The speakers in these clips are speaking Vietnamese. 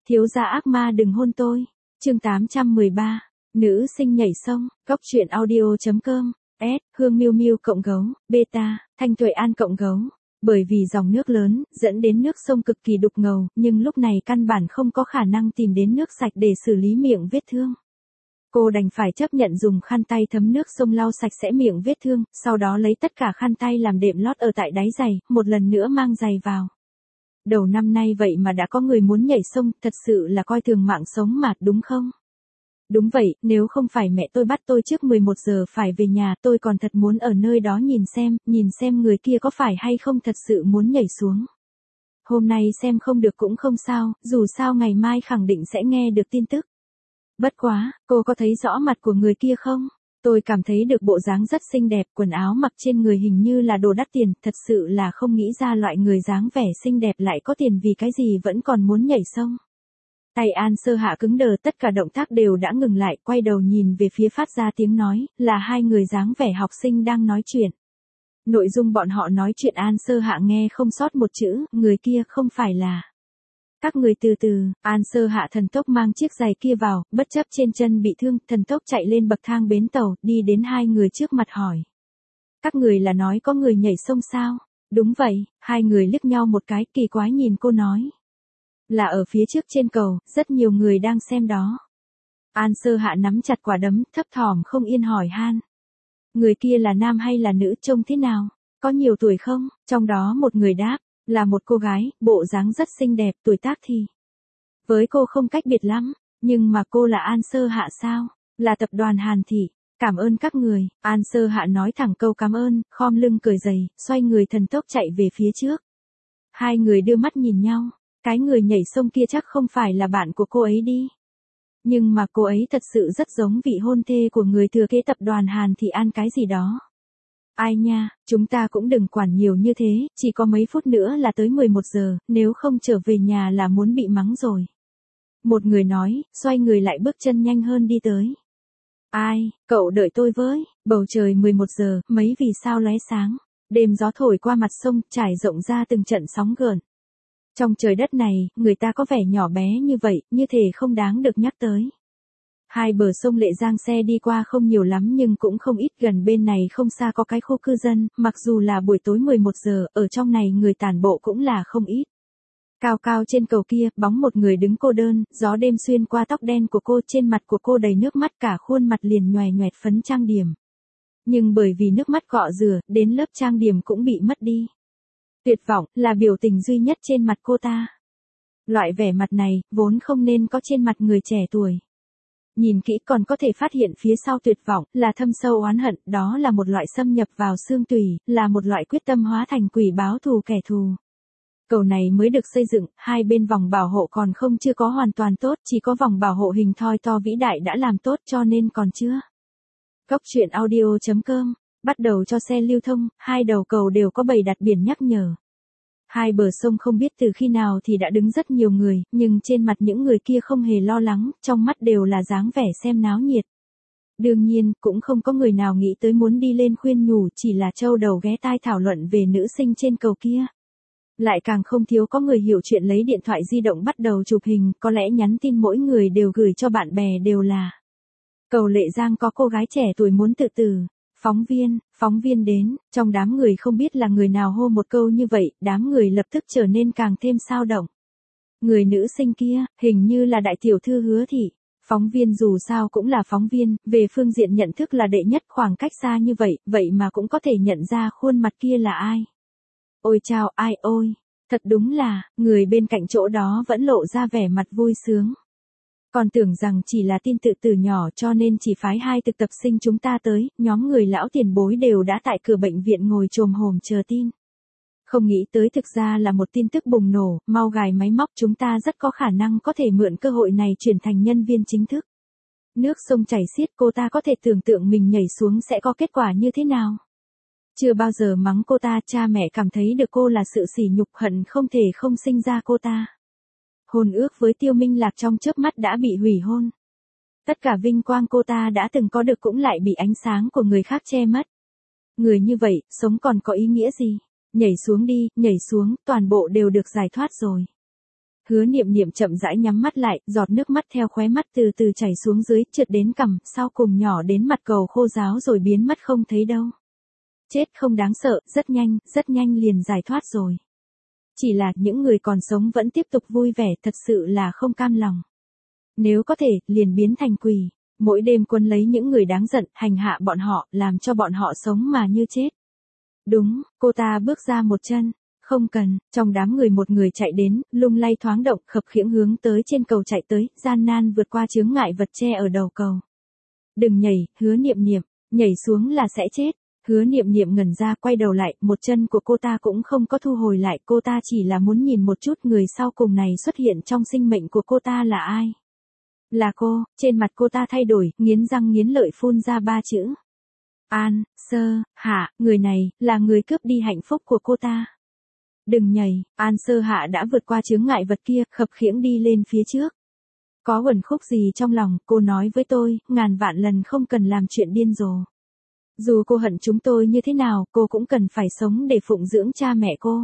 Thiếu gia ác ma đừng hôn tôi. Chương 813. Nữ sinh nhảy sông. Góc truyện audio.com. S. Hương Miu Miu cộng gấu. Beta. Thanh Tuệ An cộng gấu. Bởi vì dòng nước lớn, dẫn đến nước sông cực kỳ đục ngầu, nhưng lúc này căn bản không có khả năng tìm đến nước sạch để xử lý miệng vết thương. Cô đành phải chấp nhận dùng khăn tay thấm nước sông lau sạch sẽ miệng vết thương, sau đó lấy tất cả khăn tay làm đệm lót ở tại đáy giày, một lần nữa mang giày vào. Đầu năm nay vậy mà đã có người muốn nhảy sông, thật sự là coi thường mạng sống mà, đúng không? Đúng vậy, nếu không phải mẹ tôi bắt tôi trước 11 giờ phải về nhà, tôi còn thật muốn ở nơi đó nhìn xem người kia có phải hay không thật sự muốn nhảy xuống. Hôm nay xem không được cũng không sao, dù sao ngày mai khẳng định sẽ nghe được tin tức. Bất quá, cô có thấy rõ mặt của người kia không? Tôi cảm thấy được bộ dáng rất xinh đẹp, quần áo mặc trên người hình như là đồ đắt tiền, thật sự là không nghĩ ra loại người dáng vẻ xinh đẹp lại có tiền vì cái gì vẫn còn muốn nhảy sông. Tay An Sơ Hạ cứng đờ, tất cả động tác đều đã ngừng lại, quay đầu nhìn về phía phát ra tiếng nói, là hai người dáng vẻ học sinh đang nói chuyện. Nội dung bọn họ nói chuyện An Sơ Hạ nghe không sót một chữ, người kia không phải là. Các người từ từ, An Sơ Hạ thần tốc mang chiếc giày kia vào, bất chấp trên chân bị thương, thần tốc chạy lên bậc thang bến tàu, đi đến hai người trước mặt hỏi. Các người là nói có người nhảy sông sao? Đúng vậy, hai người liếc nhau một cái, kỳ quái nhìn cô nói. Là ở phía trước trên cầu, rất nhiều người đang xem đó. An Sơ Hạ nắm chặt quả đấm, thấp thỏm không yên hỏi han. Người kia là nam hay là nữ, trông thế nào? Có nhiều tuổi không? Trong đó một người đáp, là một cô gái, bộ dáng rất xinh đẹp, tuổi tác thì với cô không cách biệt lắm, nhưng mà cô là An Sơ Hạ sao? Là tập đoàn Hàn Thị. Cảm ơn các người, An Sơ Hạ nói thẳng câu cảm ơn, khom lưng cởi giày, xoay người thần tốc chạy về phía trước. Hai người đưa mắt nhìn nhau. Cái người nhảy sông kia chắc không phải là bạn của cô ấy đi. Nhưng mà cô ấy thật sự rất giống vị hôn thê của người thừa kế tập đoàn Hàn Thị An cái gì đó. Ai nha, chúng ta cũng đừng quản nhiều như thế, chỉ có mấy phút nữa là tới 11 giờ, nếu không trở về nhà là muốn bị mắng rồi. Một người nói, xoay người lại bước chân nhanh hơn đi tới. Ai, cậu đợi tôi với, bầu trời 11 giờ, mấy vì sao lóe sáng. Đêm gió thổi qua mặt sông, trải rộng ra từng trận sóng gợn. Trong trời đất này, người ta có vẻ nhỏ bé như vậy, như thể không đáng được nhắc tới. Hai bờ sông Lệ Giang xe đi qua không nhiều lắm nhưng cũng không ít, gần bên này không xa có cái khu cư dân, mặc dù là buổi tối 11 giờ, ở trong này người tản bộ cũng là không ít. Cao cao trên cầu kia, bóng một người đứng cô đơn, gió đêm xuyên qua tóc đen của cô, trên mặt của cô đầy nước mắt, cả khuôn mặt liền nhòe nhoẹt phấn trang điểm. Nhưng bởi vì nước mắt cọ rửa, đến lớp trang điểm cũng bị mất đi. Tuyệt vọng, là biểu tình duy nhất trên mặt cô ta. Loại vẻ mặt này, vốn không nên có trên mặt người trẻ tuổi. Nhìn kỹ còn có thể phát hiện phía sau tuyệt vọng, là thâm sâu oán hận, đó là một loại xâm nhập vào xương tủy, là một loại quyết tâm hóa thành quỷ báo thù kẻ thù. Cầu này mới được xây dựng, hai bên vòng bảo hộ còn chưa có hoàn toàn tốt, chỉ có vòng bảo hộ hình thoi to vĩ đại đã làm tốt cho nên còn chưa. Góc truyện audio.com. Bắt đầu cho xe lưu thông, hai đầu cầu đều có bày đặt biển nhắc nhở. Hai bờ sông không biết từ khi nào thì đã đứng rất nhiều người, nhưng trên mặt những người kia không hề lo lắng, trong mắt đều là dáng vẻ xem náo nhiệt. Đương nhiên, cũng không có người nào nghĩ tới muốn đi lên khuyên nhủ, chỉ là trâu đầu ghé tai thảo luận về nữ sinh trên cầu kia. Lại càng không thiếu có người hiểu chuyện lấy điện thoại di động bắt đầu chụp hình, có lẽ nhắn tin mỗi người đều gửi cho bạn bè đều là. Cầu Lệ Giang có cô gái trẻ tuổi muốn tự tử. Phóng viên đến, trong đám người không biết là người nào hô một câu như vậy, đám người lập tức trở nên càng thêm xao động. Người nữ sinh kia, hình như là đại tiểu thư Hứa Thị. Phóng viên dù sao cũng là phóng viên, về phương diện nhận thức là đệ nhất, khoảng cách xa như vậy, vậy mà cũng có thể nhận ra khuôn mặt kia là ai. Ôi chao, ai ôi, thật đúng là, người bên cạnh chỗ đó vẫn lộ ra vẻ mặt vui sướng. Còn tưởng rằng chỉ là tin tự từ nhỏ cho nên chỉ phái hai thực tập sinh chúng ta tới, nhóm người lão tiền bối đều đã tại cửa bệnh viện ngồi chồm hổm chờ tin. Không nghĩ tới thực ra là một tin tức bùng nổ, mau gài máy móc, chúng ta rất có khả năng có thể mượn cơ hội này chuyển thành nhân viên chính thức. Nước sông chảy xiết, cô ta có thể tưởng tượng mình nhảy xuống sẽ có kết quả như thế nào. Chưa bao giờ mắng cô ta, cha mẹ cảm thấy được cô là sự sỉ nhục, hận không thể không sinh ra cô ta. Hôn ước với Tiêu Minh Lạc trong chớp mắt đã bị hủy hôn. Tất cả vinh quang cô ta đã từng có được cũng lại bị ánh sáng của người khác che mất. Người như vậy, sống còn có ý nghĩa gì? Nhảy xuống đi, nhảy xuống, toàn bộ đều được giải thoát rồi. Hứa Niệm Niệm chậm rãi nhắm mắt lại, giọt nước mắt theo khóe mắt từ từ chảy xuống dưới, trượt đến cằm, sau cùng nhỏ đến mặt cầu khô ráo rồi biến mất không thấy đâu. Chết không đáng sợ, rất nhanh liền giải thoát rồi. Chỉ là những người còn sống vẫn tiếp tục vui vẻ, thật sự là không cam lòng. Nếu có thể, liền biến thành quỷ. Mỗi đêm quấn lấy những người đáng giận, hành hạ bọn họ, làm cho bọn họ sống mà như chết. Đúng, cô ta bước ra một chân. Không cần, trong đám người một người chạy đến, lung lay thoáng động, khập khiễng hướng tới trên cầu chạy tới, gian nan vượt qua chướng ngại vật che ở đầu cầu. Đừng nhảy, Hứa Niệm Niệm, nhảy xuống là sẽ chết. Hứa Niệm Niệm ngẩn ra, quay đầu lại, một chân của cô ta cũng không có thu hồi lại, cô ta chỉ là muốn nhìn một chút người sau cùng này xuất hiện trong sinh mệnh của cô ta là ai. Là cô. Trên mặt cô ta thay đổi, nghiến răng nghiến lợi phun ra 3 chữ. An, Sơ, Hạ, người này, là người cướp đi hạnh phúc của cô ta. Đừng nhảy, An Sơ Hạ đã vượt qua chướng ngại vật kia, khập khiễng đi lên phía trước. Có uẩn khúc gì trong lòng, cô nói với tôi, ngàn vạn lần không cần làm chuyện điên rồ. Dù cô hận chúng tôi như thế nào, cô cũng cần phải sống để phụng dưỡng cha mẹ cô.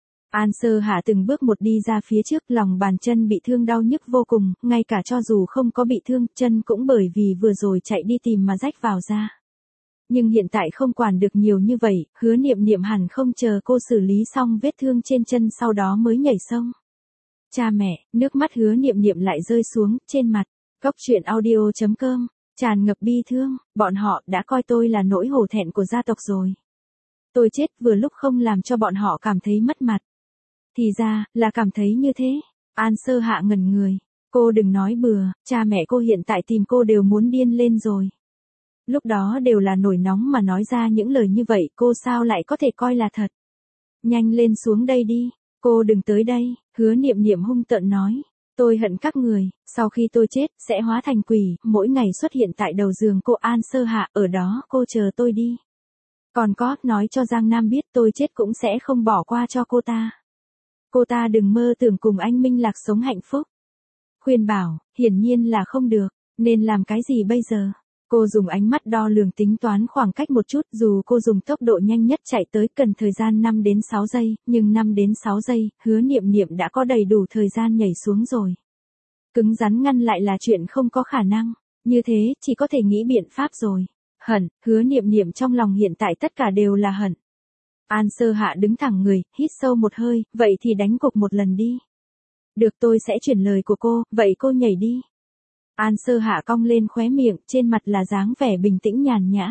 An Sơ Hạ từng bước một đi ra phía trước, lòng bàn chân bị thương đau nhức vô cùng, ngay cả cho dù không có bị thương, chân cũng bởi vì vừa rồi chạy đi tìm mà rách vào da. Nhưng hiện tại không quản được nhiều như vậy, Hứa Niệm Niệm hẳn không chờ cô xử lý xong vết thương trên chân sau đó mới nhảy sông. Cha mẹ, nước mắt Hứa Niệm Niệm lại rơi xuống, trên mặt. Góc truyện audio.com, tràn ngập bi thương, bọn họ đã coi tôi là nỗi hổ thẹn của gia tộc rồi. Tôi chết vừa lúc không làm cho bọn họ cảm thấy mất mặt. Thì ra, là cảm thấy như thế. An Sơ Hạ ngẩn người. Cô đừng nói bừa, cha mẹ cô hiện tại tìm cô đều muốn điên lên rồi. Lúc đó đều là nổi nóng mà nói ra những lời như vậy, cô sao lại có thể coi là thật. Nhanh lên xuống đây đi, cô đừng tới đây, Hứa Niệm Niệm hung tợn nói. Tôi hận các người, sau khi tôi chết, sẽ hóa thành quỷ, mỗi ngày xuất hiện tại đầu giường cô An Sơ Hạ, ở đó cô chờ tôi đi. Còn có, nói cho Giang Nam biết tôi chết cũng sẽ không bỏ qua cho cô ta. Cô ta đừng mơ tưởng cùng anh Minh Lạc sống hạnh phúc. Khuyên bảo, hiển nhiên là không được, nên làm cái gì bây giờ? Cô dùng ánh mắt đo lường tính toán khoảng cách một chút, dù cô dùng tốc độ nhanh nhất chạy tới cần thời gian 5 đến 6 giây, nhưng 5 đến 6 giây, Hứa Niệm Niệm đã có đầy đủ thời gian nhảy xuống rồi. Cứng rắn ngăn lại là chuyện không có khả năng, như thế, chỉ có thể nghĩ biện pháp rồi. Hận, Hứa Niệm Niệm trong lòng hiện tại tất cả đều là hận. An Sơ Hạ đứng thẳng người, hít sâu một hơi, vậy thì đánh cục một lần đi. Được, tôi sẽ chuyển lời của cô, vậy cô nhảy đi. An Sơ Hạ cong lên khóe miệng, trên mặt là dáng vẻ bình tĩnh nhàn nhã.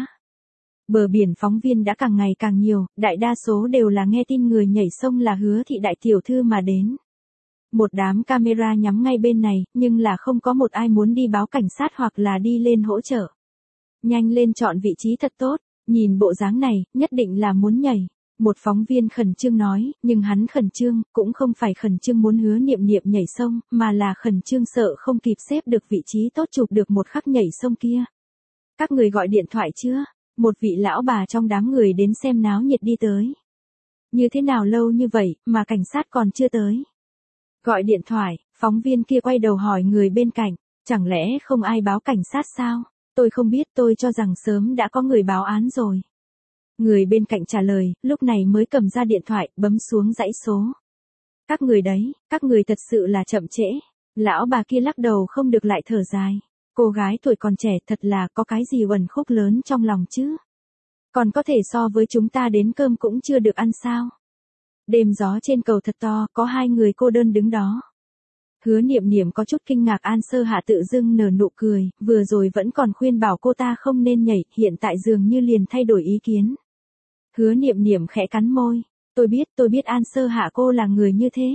Bờ biển phóng viên đã càng ngày càng nhiều, đại đa số đều là nghe tin người nhảy sông là Hứa thị đại tiểu thư mà đến. Một đám camera nhắm ngay bên này, nhưng là không có một ai muốn đi báo cảnh sát hoặc là đi lên hỗ trợ. Nhanh lên chọn vị trí thật tốt, nhìn bộ dáng này, nhất định là muốn nhảy. Một phóng viên khẩn trương nói, nhưng hắn khẩn trương, cũng không phải khẩn trương muốn Hứa Niệm Niệm nhảy sông, mà là khẩn trương sợ không kịp xếp được vị trí tốt chụp được một khắc nhảy sông kia. Các người gọi điện thoại chưa? Một vị lão bà trong đám người đến xem náo nhiệt đi tới. Như thế nào lâu như vậy, mà cảnh sát còn chưa tới? Gọi điện thoại, phóng viên kia quay đầu hỏi người bên cạnh, chẳng lẽ không ai báo cảnh sát sao? Tôi không biết, tôi cho rằng sớm đã có người báo án rồi. Người bên cạnh trả lời, lúc này mới cầm ra điện thoại, bấm xuống dãy số. Các người đấy, các người thật sự là chậm trễ. Lão bà kia lắc đầu không được lại thở dài. Cô gái tuổi còn trẻ thật là có cái gì uẩn khúc lớn trong lòng chứ. Còn có thể so với chúng ta đến cơm cũng chưa được ăn sao. Đêm gió trên cầu thật to, có 2 người cô đơn đứng đó. Hứa Niệm Niệm có chút kinh ngạc, An Sơ Hạ tự dưng nở nụ cười, vừa rồi vẫn còn khuyên bảo cô ta không nên nhảy, hiện tại dường như liền thay đổi ý kiến. Hứa Niệm Niệm khẽ cắn môi, tôi biết An Sơ Hạ cô là người như thế.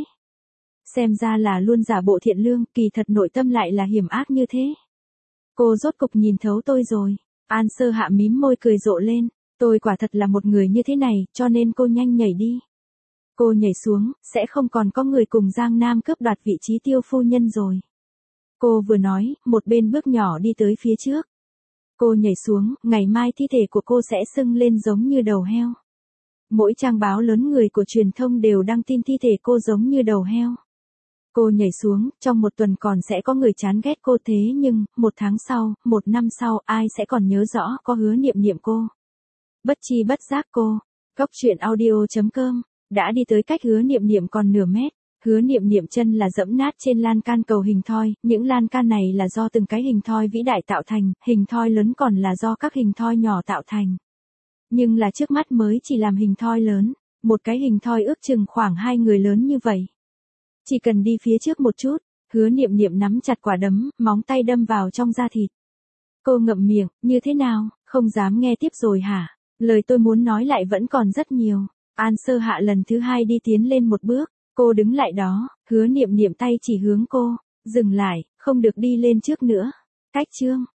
Xem ra là luôn giả bộ thiện lương, kỳ thật nội tâm lại là hiểm ác như thế. Cô rốt cục nhìn thấu tôi rồi. An Sơ Hạ mím môi cười rộ lên, tôi quả thật là một người như thế này, cho nên cô nhanh nhảy đi. Cô nhảy xuống, sẽ không còn có người cùng Giang Nam cướp đoạt vị trí Tiêu phu nhân rồi. Cô vừa nói, một bên bước nhỏ đi tới phía trước. Cô nhảy xuống, ngày mai thi thể của cô sẽ sưng lên giống như đầu heo. Mỗi trang báo lớn người của truyền thông đều đăng tin thi thể cô giống như đầu heo. Cô nhảy xuống, trong 1 tuần còn sẽ có người chán ghét cô, thế nhưng, 1 tháng sau, 1 năm sau, ai sẽ còn nhớ rõ có Hứa Niệm Niệm cô. Bất chi bất giác cô. Góc truyện audio.com đã đi tới cách Hứa Niệm Niệm còn nửa mét. Hứa Niệm Niệm chân là dẫm nát trên lan can cầu hình thoi, những lan can này là do từng cái hình thoi vĩ đại tạo thành, hình thoi lớn còn là do các hình thoi nhỏ tạo thành. Nhưng là trước mắt mới chỉ làm hình thoi lớn, một cái hình thoi ước chừng khoảng 2 người lớn như vậy. Chỉ cần đi phía trước một chút, Hứa Niệm Niệm nắm chặt quả đấm, móng tay đâm vào trong da thịt. Cô ngậm miệng, như thế nào, không dám nghe tiếp rồi hả? Lời tôi muốn nói lại vẫn còn rất nhiều. An Sơ Hạ lần thứ 2 đi tiến lên một bước, cô đứng lại đó, Hứa Niệm Niệm tay chỉ hướng cô, dừng lại, không được đi lên trước nữa. Cách chương